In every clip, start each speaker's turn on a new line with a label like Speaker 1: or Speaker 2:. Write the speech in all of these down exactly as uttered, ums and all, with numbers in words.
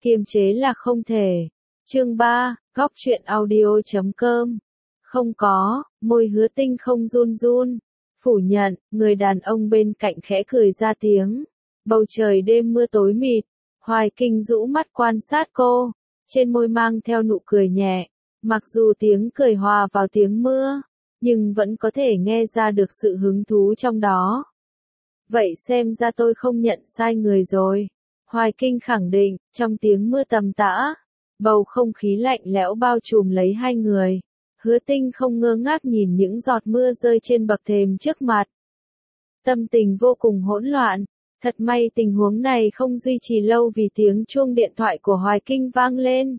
Speaker 1: kiềm chế là không thể. Chương ba, góc truyện audio chấm com. Không có, môi Hứa Tinh không run run. Phủ nhận, người đàn ông bên cạnh khẽ cười ra tiếng. Bầu trời đêm mưa tối mịt, Hoài Kinh rũ mắt quan sát cô, trên môi mang theo nụ cười nhẹ. Mặc dù tiếng cười hòa vào tiếng mưa, nhưng vẫn có thể nghe ra được sự hứng thú trong đó. Vậy xem ra tôi không nhận sai người rồi. Hoài Kinh khẳng định, trong tiếng mưa tầm tã, bầu không khí lạnh lẽo bao trùm lấy hai người. Hứa Tinh không ngơ ngác nhìn những giọt mưa rơi trên bậc thềm trước mặt. Tâm tình vô cùng hỗn loạn. Thật may tình huống này không duy trì lâu vì tiếng chuông điện thoại của Hoài Kinh vang lên.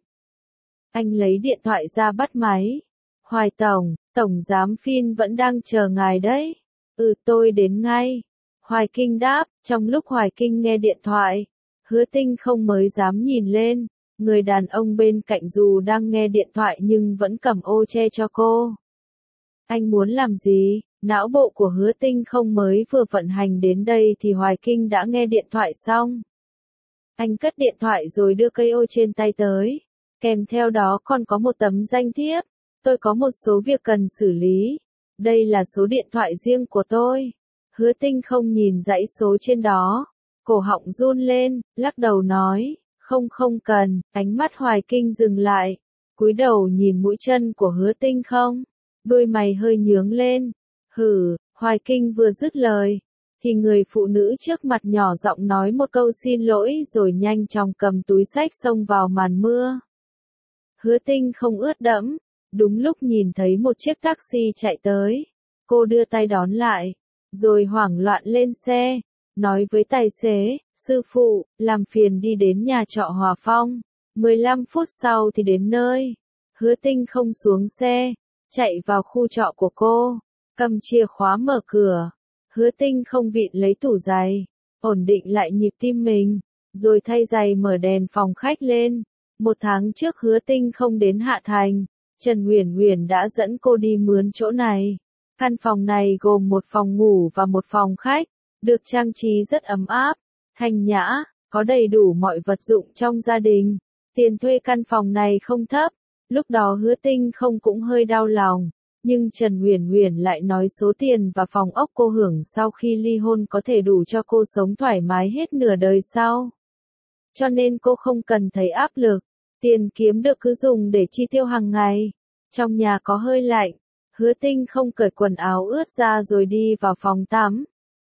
Speaker 1: Anh lấy điện thoại ra bắt máy. Hoài Tổng, Tổng Giám Phin vẫn đang chờ ngài đấy. Ừ, tôi đến ngay. Hoài Kinh đáp, trong lúc Hoài Kinh nghe điện thoại, Hứa Tinh không mới dám nhìn lên. Người đàn ông bên cạnh dù đang nghe điện thoại nhưng vẫn cầm ô che cho cô. Anh muốn làm gì? Não bộ của Hứa Tinh không mới vừa vận hành đến đây thì Hoài Kinh đã nghe điện thoại xong. Anh cất điện thoại rồi đưa cây ô trên tay tới. Kèm theo đó còn có một tấm danh thiếp. Tôi có một số việc cần xử lý. Đây là số điện thoại riêng của tôi. Hứa Tinh không nhìn dãy số trên đó. Cổ họng run lên, lắc đầu nói. Không không cần, ánh mắt Hoài Kinh dừng lại. Cúi đầu nhìn mũi chân của Hứa Tinh không. Đôi mày hơi nhướng lên. Hử, Hoài Kinh vừa dứt lời, thì người phụ nữ trước mặt nhỏ giọng nói một câu xin lỗi rồi nhanh chóng cầm túi xách xông vào màn mưa. Hứa Tinh không ướt đẫm, đúng lúc nhìn thấy một chiếc taxi chạy tới. Cô đưa tay đón lại, rồi hoảng loạn lên xe, nói với tài xế, sư phụ, làm phiền đi đến nhà trọ Hòa Phong. mười lăm phút sau thì đến nơi. Hứa Tinh không xuống xe, chạy vào khu trọ của cô. Cầm chìa khóa mở cửa, Hứa Tinh không vịn lấy tủ giày, ổn định lại nhịp tim mình, rồi thay giày mở đèn phòng khách lên. Một tháng trước Hứa Tinh không đến Hạ Thành, Trần Huyền Huyền đã dẫn cô đi mướn chỗ này. Căn phòng này gồm một phòng ngủ và một phòng khách, được trang trí rất ấm áp, thanh nhã, có đầy đủ mọi vật dụng trong gia đình. Tiền thuê căn phòng này không thấp, lúc đó Hứa Tinh không cũng hơi đau lòng. Nhưng Trần Huyền Huyền lại nói số tiền và phòng ốc cô hưởng sau khi ly hôn có thể đủ cho cô sống thoải mái hết nửa đời sau. Cho nên cô không cần thấy áp lực, tiền kiếm được cứ dùng để chi tiêu hàng ngày. Trong nhà có hơi lạnh, Hứa Tinh không cởi quần áo ướt ra rồi đi vào phòng tắm.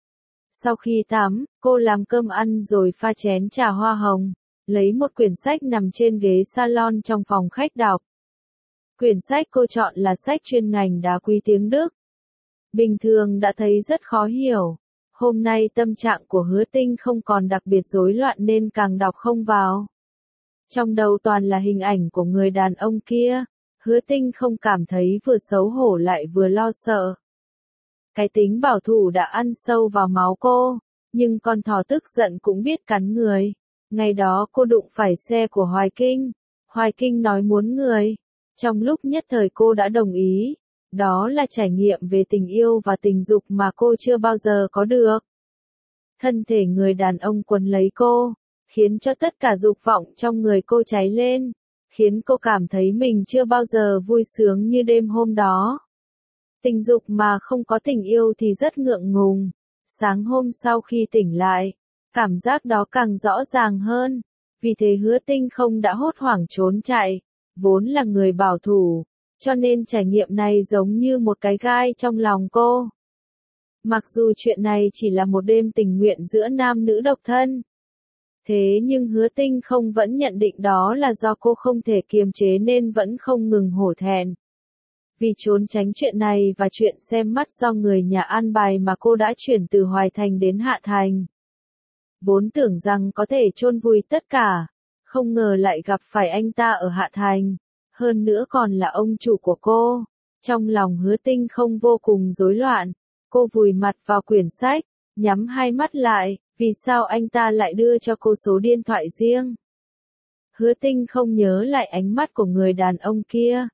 Speaker 1: Sau khi tắm, cô làm cơm ăn rồi pha chén trà hoa hồng, lấy một quyển sách nằm trên ghế salon trong phòng khách đọc. Quyển sách cô chọn là sách chuyên ngành đá quý tiếng Đức. Bình thường đã thấy rất khó hiểu. Hôm nay tâm trạng của Hứa Tinh không còn đặc biệt rối loạn nên càng đọc không vào. Trong đầu toàn là hình ảnh của người đàn ông kia. Hứa Tinh không cảm thấy vừa xấu hổ lại vừa lo sợ. Cái tính bảo thủ đã ăn sâu vào máu cô. Nhưng con thỏ tức giận cũng biết cắn người. Ngày đó cô đụng phải xe của Hoài Kinh. Hoài Kinh nói muốn người. Trong lúc nhất thời cô đã đồng ý, đó là trải nghiệm về tình yêu và tình dục mà cô chưa bao giờ có được. Thân thể người đàn ông quấn lấy cô, khiến cho tất cả dục vọng trong người cô cháy lên, khiến cô cảm thấy mình chưa bao giờ vui sướng như đêm hôm đó. Tình dục mà không có tình yêu thì rất ngượng ngùng. Sáng hôm sau khi tỉnh lại, cảm giác đó càng rõ ràng hơn, vì thế Hứa Tinh không đã hốt hoảng trốn chạy. Vốn là người bảo thủ, cho nên trải nghiệm này giống như một cái gai trong lòng cô. Mặc dù chuyện này chỉ là một đêm tình nguyện giữa nam nữ độc thân. Thế nhưng Hứa Tinh không vẫn nhận định đó là do cô không thể kiềm chế nên vẫn không ngừng hổ thẹn. Vì trốn tránh chuyện này và chuyện xem mắt do người nhà an bài mà cô đã chuyển từ Hoài Thành đến Hạ Thành. Vốn tưởng rằng có thể chôn vùi tất cả. Không ngờ lại gặp phải anh ta ở Hạ Thành, hơn nữa còn là ông chủ của cô. Trong lòng Hứa Tinh không vô cùng rối loạn, cô vùi mặt vào quyển sách, nhắm hai mắt lại, vì sao anh ta lại đưa cho cô số điện thoại riêng. Hứa Tinh không nhớ lại ánh mắt của người đàn ông kia.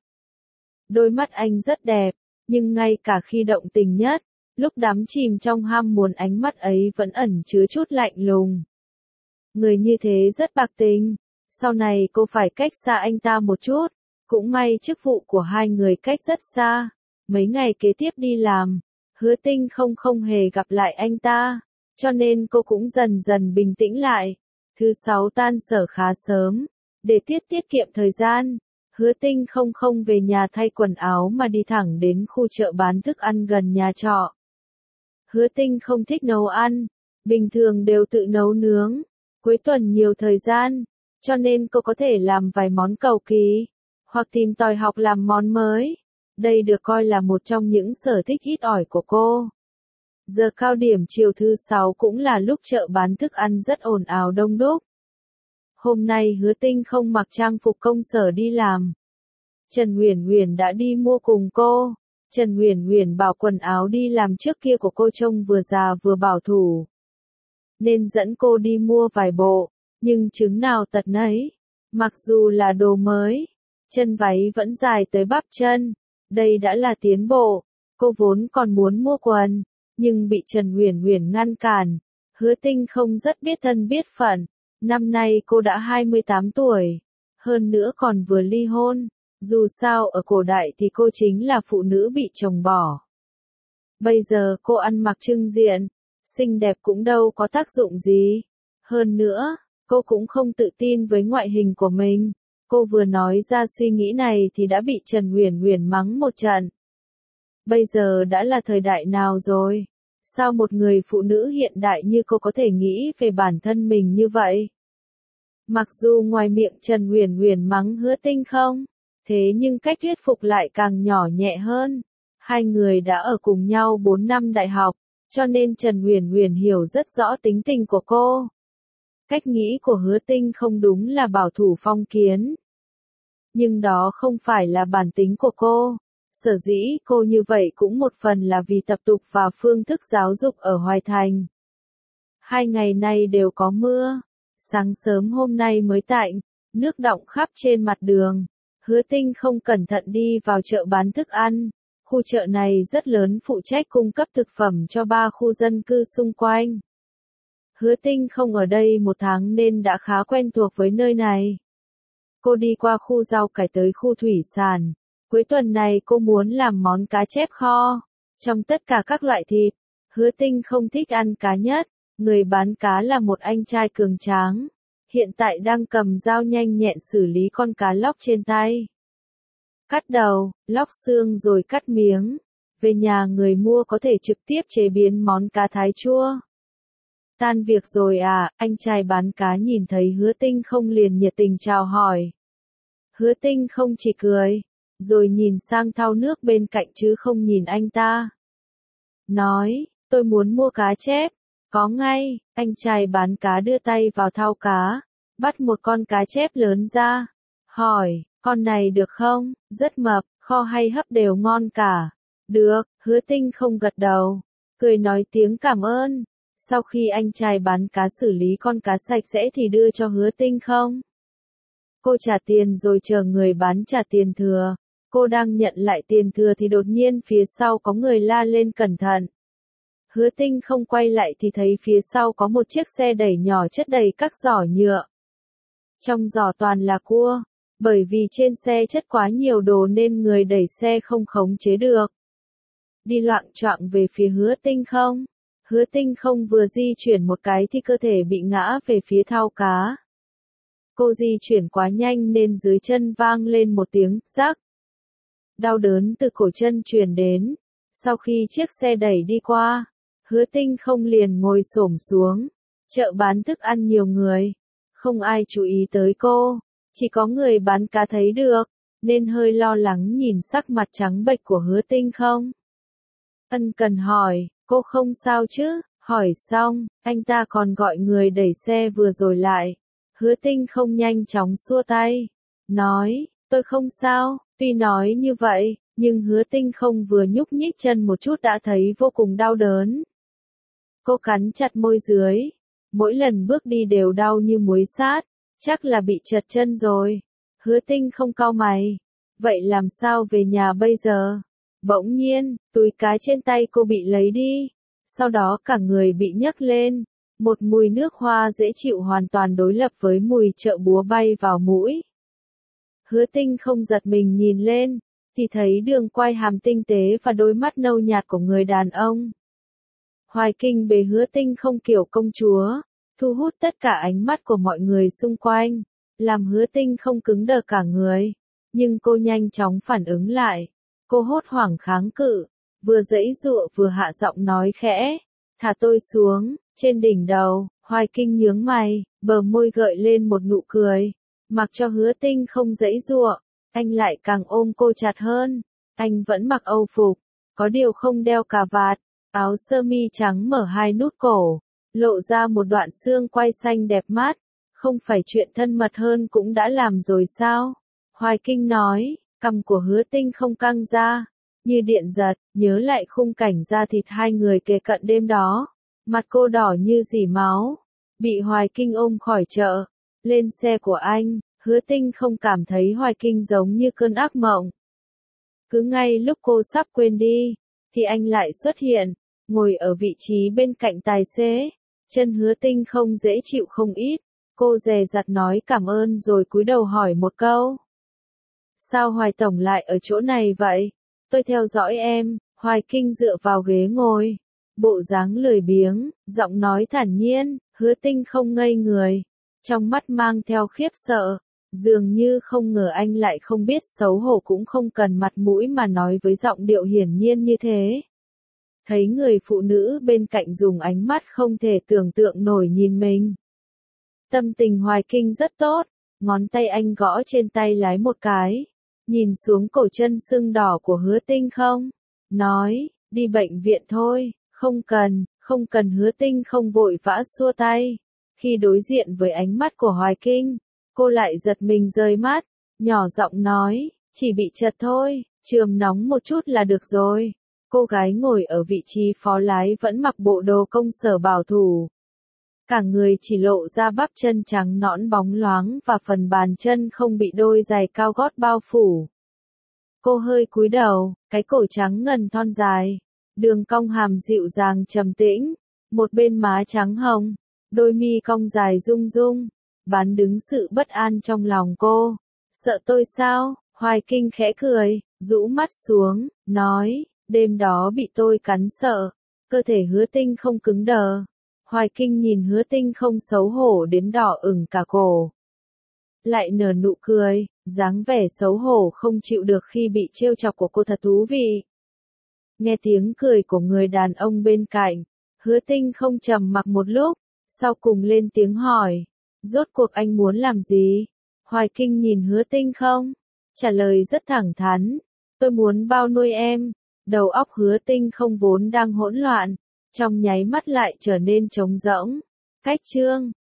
Speaker 1: Đôi mắt anh rất đẹp, nhưng ngay cả khi động tình nhất, lúc đắm chìm trong ham muốn ánh mắt ấy vẫn ẩn chứa chút lạnh lùng. Người như thế rất bạc tình. Sau này cô phải cách xa anh ta một chút. Cũng may chức vụ của hai người cách rất xa. Mấy ngày kế tiếp đi làm, Hứa Tinh không không hề gặp lại anh ta, cho nên cô cũng dần dần bình tĩnh lại. Thứ sáu tan sở khá sớm, để tiết tiết kiệm thời gian, Hứa Tinh không không về nhà thay quần áo mà đi thẳng đến khu chợ bán thức ăn gần nhà trọ. Hứa Tinh không thích nấu ăn, bình thường đều tự nấu nướng, cuối tuần nhiều thời gian, cho nên cô có thể làm vài món cầu kỳ, hoặc tìm tòi học làm món mới. Đây được coi là một trong những sở thích ít ỏi của cô. Giờ cao điểm chiều thứ sáu cũng là lúc chợ bán thức ăn rất ồn ào đông đúc. Hôm nay Hứa Tinh không mặc trang phục công sở đi làm. Trần Uyển Uyển đã đi mua cùng cô. Trần Uyển Uyển bảo quần áo đi làm trước kia của cô trông vừa già vừa bảo thủ, nên dẫn cô đi mua vài bộ, nhưng chứng nào tật nấy. Mặc dù là đồ mới, chân váy vẫn dài tới bắp chân. Đây đã là tiến bộ. Cô vốn còn muốn mua quần, nhưng bị Trần Uyển Uyển ngăn cản. Hứa Tinh không rất biết thân biết phận. Năm nay cô đã hai mươi tám tuổi, hơn nữa còn vừa ly hôn. Dù sao ở cổ đại thì cô chính là phụ nữ bị chồng bỏ. Bây giờ cô ăn mặc trưng diện, xinh đẹp cũng đâu có tác dụng gì. Hơn nữa, cô cũng không tự tin với ngoại hình của mình. Cô vừa nói ra suy nghĩ này thì đã bị Trần Uyển Uyển mắng một trận. Bây giờ đã là thời đại nào rồi? Sao một người phụ nữ hiện đại như cô có thể nghĩ về bản thân mình như vậy? Mặc dù ngoài miệng Trần Uyển Uyển mắng Hứa Tinh không, thế nhưng cách thuyết phục lại càng nhỏ nhẹ hơn. Hai người đã ở cùng nhau bốn năm đại học, cho nên Trần Uyển Uyển hiểu rất rõ tính tình của cô. Cách nghĩ của Hứa Tinh không đúng là bảo thủ phong kiến. Nhưng đó không phải là bản tính của cô. Sở dĩ cô như vậy cũng một phần là vì tập tục và phương thức giáo dục ở Hoài Thành. Hai ngày nay đều có mưa. Sáng sớm hôm nay mới tạnh, nước đọng khắp trên mặt đường. Hứa Tinh không cẩn thận đi vào chợ bán thức ăn. Khu chợ này rất lớn, phụ trách cung cấp thực phẩm cho ba khu dân cư xung quanh. Hứa Tinh không ở đây một tháng nên đã khá quen thuộc với nơi này. Cô đi qua khu rau cải tới khu thủy sản. Cuối tuần này cô muốn làm món cá chép kho. Trong tất cả các loại thịt, Hứa Tinh không thích ăn cá nhất. Người bán cá là một anh trai cường tráng. Hiện tại đang cầm dao nhanh nhẹn xử lý con cá lóc trên tay. Cắt đầu, lóc xương rồi cắt miếng. Về nhà người mua có thể trực tiếp chế biến món cá thái chua. Tan việc rồi à, anh trai bán cá nhìn thấy Hứa Tinh không liền nhiệt tình chào hỏi. Hứa Tinh không chỉ cười, rồi nhìn sang thau nước bên cạnh chứ không nhìn anh ta. Nói, tôi muốn mua cá chép. Có ngay, anh trai bán cá đưa tay vào thau cá, bắt một con cá chép lớn ra. Hỏi, con này được không? Rất mập, kho hay hấp đều ngon cả. Được, Hứa Tinh không gật đầu, cười nói tiếng cảm ơn. Sau khi anh trai bán cá xử lý con cá sạch sẽ thì đưa cho Hứa Tinh không. Cô trả tiền rồi chờ người bán trả tiền thừa. Cô đang nhận lại tiền thừa thì đột nhiên phía sau có người la lên cẩn thận. Hứa Tinh không quay lại thì thấy phía sau có một chiếc xe đẩy nhỏ chất đầy các giỏ nhựa. Trong giỏ toàn là cua, bởi vì trên xe chất quá nhiều đồ nên người đẩy xe không khống chế được. Đi loạng choạng về phía Hứa Tinh không. Hứa Tinh không vừa di chuyển một cái thì cơ thể bị ngã về phía thau cá. Cô di chuyển quá nhanh nên dưới chân vang lên một tiếng rắc. Đau đớn từ cổ chân truyền đến. Sau khi chiếc xe đẩy đi qua, Hứa Tinh không liền ngồi xổm xuống. Chợ bán thức ăn nhiều người, không ai chú ý tới cô, chỉ có người bán cá thấy được, nên hơi lo lắng nhìn sắc mặt trắng bệch của Hứa Tinh không. Ân cần hỏi, cô không sao chứ? Hỏi xong, anh ta còn gọi người đẩy xe vừa rồi lại. Hứa Tinh không nhanh chóng xua tay, nói, tôi không sao. Tuy nói như vậy, nhưng Hứa Tinh không vừa nhúc nhích chân một chút đã thấy vô cùng đau đớn. Cô cắn chặt môi dưới, mỗi lần bước đi đều đau như muối sát, chắc là bị trật chân rồi. Hứa Tinh không cau mày, vậy làm sao về nhà bây giờ? Bỗng nhiên, túi cá trên tay cô bị lấy đi, sau đó cả người bị nhấc lên, Một mùi nước hoa dễ chịu hoàn toàn đối lập với mùi chợ búa bay vào mũi. Hứa Tinh không giật mình nhìn lên, thì thấy đường quai hàm tinh tế và đôi mắt nâu nhạt của người đàn ông. Hoài Kinh bế Hứa Tinh không kiểu công chúa, thu hút tất cả ánh mắt của mọi người xung quanh, làm Hứa Tinh không cứng đờ cả người. Nhưng cô nhanh chóng phản ứng lại, cô hốt hoảng kháng cự, vừa giãy giụa vừa hạ giọng nói khẽ, thả tôi xuống. Trên đỉnh đầu, Hoài Kinh nhướng mày, bờ môi gợi lên một nụ cười, mặc cho Hứa Tinh không giãy giụa, anh lại càng ôm cô chặt hơn. Anh vẫn mặc âu phục, có điều không đeo cà vạt, áo sơ mi trắng mở hai nút cổ, lộ ra một đoạn xương quai xanh đẹp mắt. Không phải chuyện thân mật hơn cũng đã làm rồi sao? Hoài Kinh nói, cằm của Hứa Tinh không căng ra, như điện giật, nhớ lại khung cảnh da thịt hai người kề cận đêm đó. Mặt cô đỏ như dỉ máu, bị Hoài Kinh ôm khỏi chợ. Lên xe của anh, Hứa Tinh không cảm thấy Hoài Kinh giống như cơn ác mộng. Cứ ngay lúc cô sắp quên đi, thì anh lại xuất hiện, ngồi ở vị trí bên cạnh tài xế. Chân Hứa Tinh không dễ chịu không ít, cô dè dặt nói cảm ơn rồi cúi đầu hỏi một câu. Sao Hoài Tổng lại ở chỗ này vậy? Tôi theo dõi em. Hoài Kinh dựa vào ghế ngồi, bộ dáng lười biếng, giọng nói thản nhiên. Hứa Tinh không ngây người, trong mắt mang theo khiếp sợ, dường như không ngờ anh lại không biết xấu hổ cũng không cần mặt mũi mà nói với giọng điệu hiển nhiên như thế. Thấy người phụ nữ bên cạnh dùng ánh mắt không thể tưởng tượng nổi nhìn mình. Tâm tình Hoài Kinh rất tốt, ngón tay anh gõ trên tay lái một cái, nhìn xuống cổ chân sưng đỏ của Hứa Tinh không, nói, đi bệnh viện thôi. Không cần, không cần. Hứa Tinh không vội vã xua tay. Khi đối diện với ánh mắt của Hoài Kinh, cô lại giật mình rời mắt, nhỏ giọng nói, chỉ bị chật thôi, chườm nóng một chút là được rồi. Cô gái ngồi ở vị trí phó lái vẫn mặc bộ đồ công sở bảo thủ. Cả người chỉ lộ ra bắp chân trắng nõn bóng loáng và phần bàn chân không bị đôi giày cao gót bao phủ. Cô hơi cúi đầu, cái cổ trắng ngần thon dài. Đường cong hàm dịu dàng trầm tĩnh, một bên má trắng hồng, đôi mi cong dài rung rung, bán đứng sự bất an trong lòng cô. Sợ tôi sao? Hoài Kinh khẽ cười, rũ mắt xuống, nói, đêm đó bị tôi cắn sợ. Cơ thể Hứa Tinh không cứng đờ. Hoài Kinh nhìn Hứa Tinh không xấu hổ đến đỏ ửng cả cổ. Lại nở nụ cười, dáng vẻ xấu hổ không chịu được khi bị trêu chọc của cô thật thú vị. Nghe tiếng cười của người đàn ông bên cạnh, Hứa Tinh không trầm mặc một lúc, sau cùng lên tiếng hỏi, rốt cuộc anh muốn làm gì? Hoài Kinh nhìn Hứa Tinh không, trả lời rất thẳng thắn, tôi muốn bao nuôi em. Đầu óc Hứa Tinh không vốn đang hỗn loạn, trong nháy mắt lại trở nên trống rỗng. Cách chương